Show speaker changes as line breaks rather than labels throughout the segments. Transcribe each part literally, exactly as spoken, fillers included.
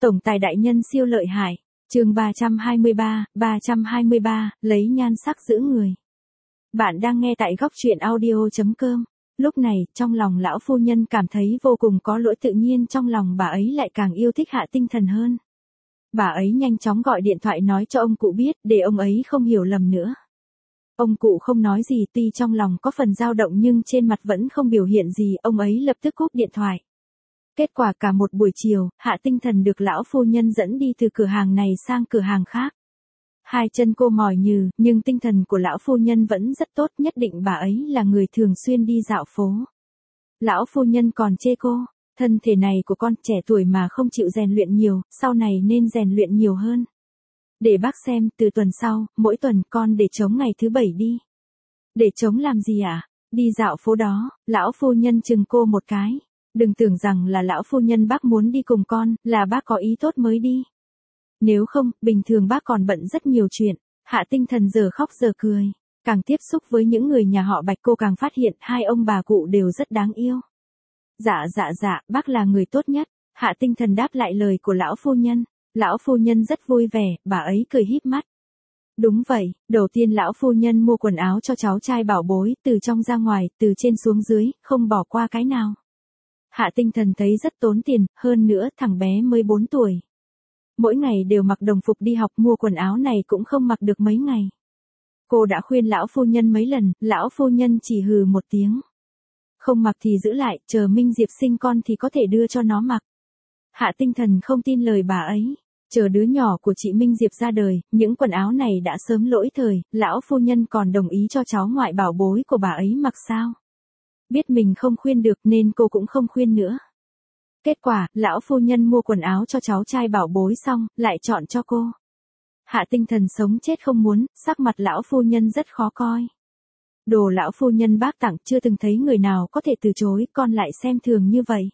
Tổng tài đại nhân siêu lợi hại. Chương ba trăm hai mươi ba, ba trăm hai mươi ba, lấy nhan sắc giữ người. Bạn đang nghe tại góc truyện audio chấm com. Lúc này, trong lòng lão phu nhân cảm thấy vô cùng có lỗi, tự nhiên trong lòng bà ấy lại càng yêu thích Hạ Tinh Thần hơn. Bà ấy nhanh chóng gọi điện thoại nói cho ông cụ biết, để ông ấy không hiểu lầm nữa. Ông cụ không nói gì, tuy trong lòng có phần dao động nhưng trên mặt vẫn không biểu hiện gì, ông ấy lập tức cúp điện thoại. Kết quả cả một buổi chiều, Hạ Tinh Thần được lão phu nhân dẫn đi từ cửa hàng này sang cửa hàng khác. Hai chân cô mỏi nhừ, nhưng tinh thần của lão phu nhân vẫn rất tốt, nhất định bà ấy là người thường xuyên đi dạo phố. Lão phu nhân còn chê cô, thân thể này của con trẻ tuổi mà không chịu rèn luyện nhiều, sau này nên rèn luyện nhiều hơn. Để bác xem, từ tuần sau, mỗi tuần con để trống ngày thứ bảy đi. Để trống làm gì ạ? À? Đi dạo phố đó, lão phu nhân chừng cô một cái. Đừng tưởng rằng là lão phu nhân bác muốn đi cùng con, là bác có ý tốt mới đi. Nếu không, bình thường bác còn bận rất nhiều chuyện. Hạ Tinh Thần giờ khóc giờ cười. Càng tiếp xúc với những người nhà họ Bạch, cô càng phát hiện hai ông bà cụ đều rất đáng yêu. Dạ dạ dạ, bác là người tốt nhất. Hạ Tinh Thần đáp lại lời của lão phu nhân. Lão phu nhân rất vui vẻ, bà ấy cười híp mắt. Đúng vậy, đầu tiên lão phu nhân mua quần áo cho cháu trai bảo bối, từ trong ra ngoài, từ trên xuống dưới, không bỏ qua cái nào. Hạ Tinh Thần thấy rất tốn tiền, hơn nữa thằng bé mới bốn tuổi. Mỗi ngày đều mặc đồng phục đi học, mua quần áo này cũng không mặc được mấy ngày. Cô đã khuyên lão phu nhân mấy lần, lão phu nhân chỉ hừ một tiếng. Không mặc thì giữ lại, chờ Minh Diệp sinh con thì có thể đưa cho nó mặc. Hạ Tinh Thần không tin lời bà ấy. Chờ đứa nhỏ của chị Minh Diệp ra đời, những quần áo này đã sớm lỗi thời, lão phu nhân còn đồng ý cho cháu ngoại bảo bối của bà ấy mặc sao? Biết mình không khuyên được nên cô cũng không khuyên nữa. Kết quả, lão phu nhân mua quần áo cho cháu trai bảo bối xong, lại chọn cho cô. Hạ Tinh Thần sống chết không muốn, sắc mặt lão phu nhân rất khó coi. Đồ lão phu nhân bác tặng chưa từng thấy người nào có thể từ chối, con lại xem thường như vậy.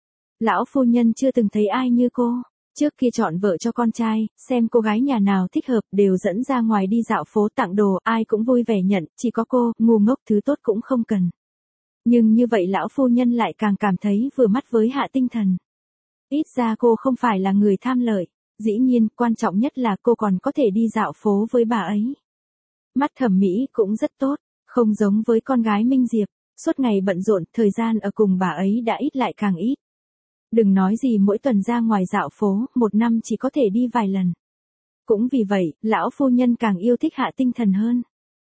Lão phu nhân chưa từng thấy ai như cô. Trước kia chọn vợ cho con trai, xem cô gái nhà nào thích hợp đều dẫn ra ngoài đi dạo phố tặng đồ, ai cũng vui vẻ nhận, chỉ có cô, ngu ngốc thứ tốt cũng không cần. Nhưng như vậy lão phu nhân lại càng cảm thấy vừa mắt với Hạ Tinh Thần. Ít ra cô không phải là người tham lợi, dĩ nhiên quan trọng nhất là cô còn có thể đi dạo phố với bà ấy. Mắt thẩm mỹ cũng rất tốt, không giống với con gái Minh Diệp, suốt ngày bận rộn, thời gian ở cùng bà ấy đã ít lại càng ít. Đừng nói gì mỗi tuần ra ngoài dạo phố, một năm chỉ có thể đi vài lần. Cũng vì vậy, lão phu nhân càng yêu thích Hạ Tinh Thần hơn.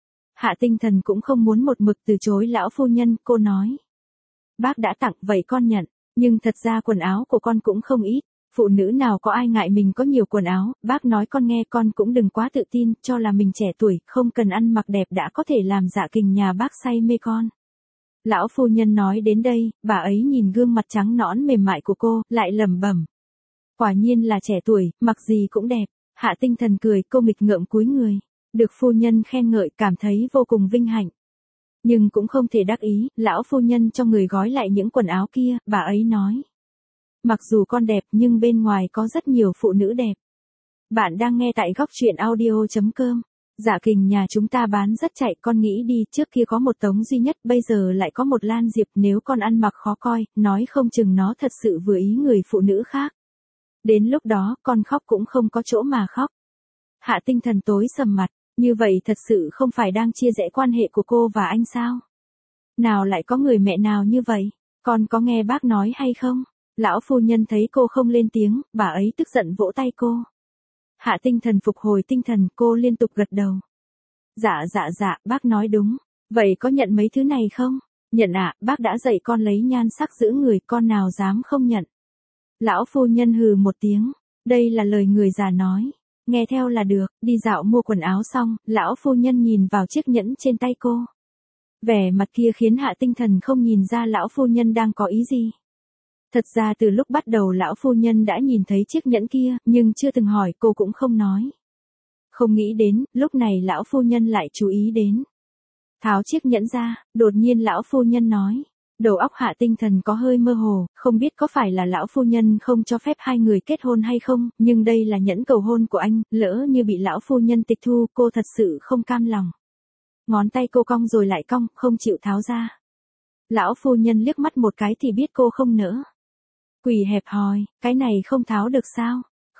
Hạ Tinh Thần cũng không muốn một mực từ chối lão phu nhân, cô nói. Bác đã tặng vậy con nhận, nhưng thật ra quần áo của con cũng không ít, phụ nữ nào có ai ngại mình có nhiều quần áo, bác nói con nghe, con cũng đừng quá tự tin, cho là mình trẻ tuổi, không cần ăn mặc đẹp đã có thể làm dạ kình nhà bác say mê con. Lão phu nhân nói đến đây, bà ấy nhìn gương mặt trắng nõn mềm mại của cô, lại lẩm bẩm. Quả nhiên là trẻ tuổi, mặc gì cũng đẹp. Hạ Tinh Thần cười, cô nghịch ngợm cúi người. Được phu nhân khen ngợi, cảm thấy vô cùng vinh hạnh. Nhưng cũng không thể đắc ý, lão phu nhân cho người gói lại những quần áo kia, bà ấy nói. Mặc dù con đẹp nhưng bên ngoài có rất nhiều phụ nữ đẹp. Bạn đang nghe tại góc truyện audio chấm com. Dạ kình nhà chúng ta bán rất chạy, con nghĩ đi, trước kia có một Tống Duy Nhất, bây giờ lại có một Lan Diệp, nếu con ăn mặc khó coi, nói không chừng nó thật sự vừa ý người phụ nữ khác. Đến lúc đó, con khóc cũng không có chỗ mà khóc. Hạ Tinh Thần tối sầm mặt, như vậy thật sự không phải đang chia rẽ quan hệ của cô và anh sao? Nào lại có người mẹ nào như vậy? Con có nghe bác nói hay không? Lão phu nhân thấy cô không lên tiếng, bà ấy tức giận vỗ tay cô. Hạ Tinh Thần phục hồi tinh thần, cô liên tục gật đầu. Dạ dạ dạ, bác nói đúng. Vậy có nhận mấy thứ này không? Nhận ạ, à, bác đã dạy con lấy nhan sắc giữ người, con nào dám không nhận. Lão phu nhân hừ một tiếng. Đây là lời người già nói. Nghe theo là được, đi dạo mua quần áo xong, lão phu nhân nhìn vào chiếc nhẫn trên tay cô. Vẻ mặt kia khiến Hạ Tinh Thần không nhìn ra lão phu nhân đang có ý gì. Thật ra từ lúc bắt đầu lão phu nhân đã nhìn thấy chiếc nhẫn kia, nhưng chưa từng hỏi, cô cũng không nói. Không nghĩ đến, lúc này lão phu nhân lại chú ý đến. Tháo chiếc nhẫn ra, đột nhiên lão phu nhân nói. Đầu óc Hạ Tinh Thần có hơi mơ hồ, không biết có phải là lão phu nhân không cho phép hai người kết hôn hay không, nhưng đây là nhẫn cầu hôn của anh, lỡ như bị lão phu nhân tịch thu, cô thật sự không cam lòng. Ngón tay cô cong rồi lại cong, không chịu tháo ra. Lão phu nhân liếc mắt một cái thì biết cô không nỡ. Quỷ hẹp hòi, cái này không tháo được sao?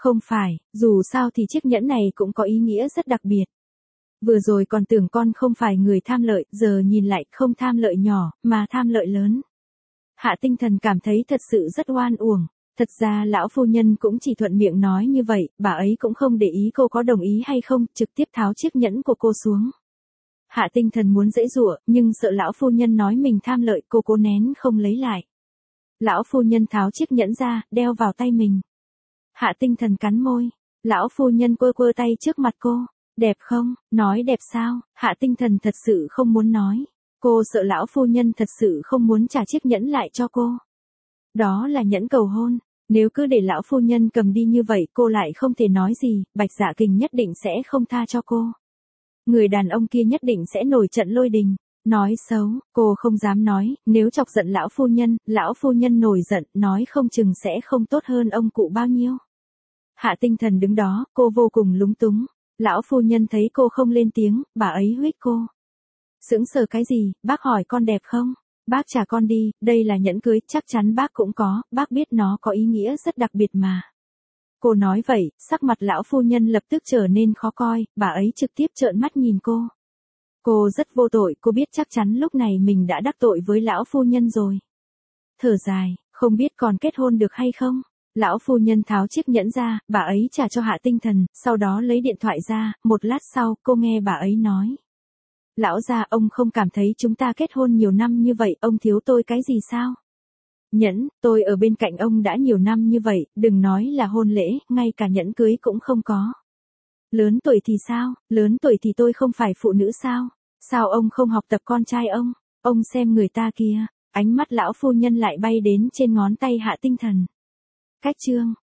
Không phải, dù sao thì chiếc nhẫn này cũng có ý nghĩa rất đặc biệt. Vừa rồi còn tưởng con không phải người tham lợi, giờ nhìn lại không tham lợi nhỏ, mà tham lợi lớn. Hạ Tinh Thần cảm thấy thật sự rất oan uổng. Thật ra lão phu nhân cũng chỉ thuận miệng nói như vậy, bà ấy cũng không để ý cô có đồng ý hay không, trực tiếp tháo chiếc nhẫn của cô xuống. Hạ Tinh Thần muốn giãy giụa, nhưng sợ lão phu nhân nói mình tham lợi, cô cố nén không lấy lại. Lão phu nhân tháo chiếc nhẫn ra, đeo vào tay mình. Hạ Tinh Thần cắn môi. Lão phu nhân quơ quơ tay trước mặt cô. Đẹp không? Nói đẹp sao? Hạ Tinh Thần thật sự không muốn nói. Cô sợ lão phu nhân thật sự không muốn trả chiếc nhẫn lại cho cô. Đó là nhẫn cầu hôn. Nếu cứ để lão phu nhân cầm đi như vậy cô lại không thể nói gì, Bạch Dạ Kình nhất định sẽ không tha cho cô. Người đàn ông kia nhất định sẽ nổi trận lôi đình. Nói xấu, cô không dám nói, nếu chọc giận lão phu nhân, lão phu nhân nổi giận, nói không chừng sẽ không tốt hơn ông cụ bao nhiêu. Hạ Tinh Thần đứng đó, cô vô cùng lúng túng. Lão phu nhân thấy cô không lên tiếng, bà ấy huých cô. Sững sờ cái gì, bác hỏi con đẹp không? Bác trả con đi, đây là nhẫn cưới, chắc chắn bác cũng có, bác biết nó có ý nghĩa rất đặc biệt mà. Cô nói vậy, sắc mặt lão phu nhân lập tức trở nên khó coi, bà ấy trực tiếp trợn mắt nhìn cô. Cô rất vô tội, cô biết chắc chắn lúc này mình đã đắc tội với lão phu nhân rồi. Thở dài, không biết còn kết hôn được hay không? Lão phu nhân tháo chiếc nhẫn ra, bà ấy trả cho Hạ Tinh Thần, sau đó lấy điện thoại ra, một lát sau, cô nghe bà ấy nói. Lão gia, ông không cảm thấy chúng ta kết hôn nhiều năm như vậy, ông thiếu tôi cái gì sao? Nhẫn, tôi ở bên cạnh ông đã nhiều năm như vậy, đừng nói là hôn lễ, ngay cả nhẫn cưới cũng không có. Lớn tuổi thì sao, lớn tuổi thì tôi không phải phụ nữ sao? Sao ông không học tập con trai ông? Ông xem người ta kia, ánh mắt lão phu nhân lại bay đến trên ngón tay Hạ Tinh Thần. Cách chương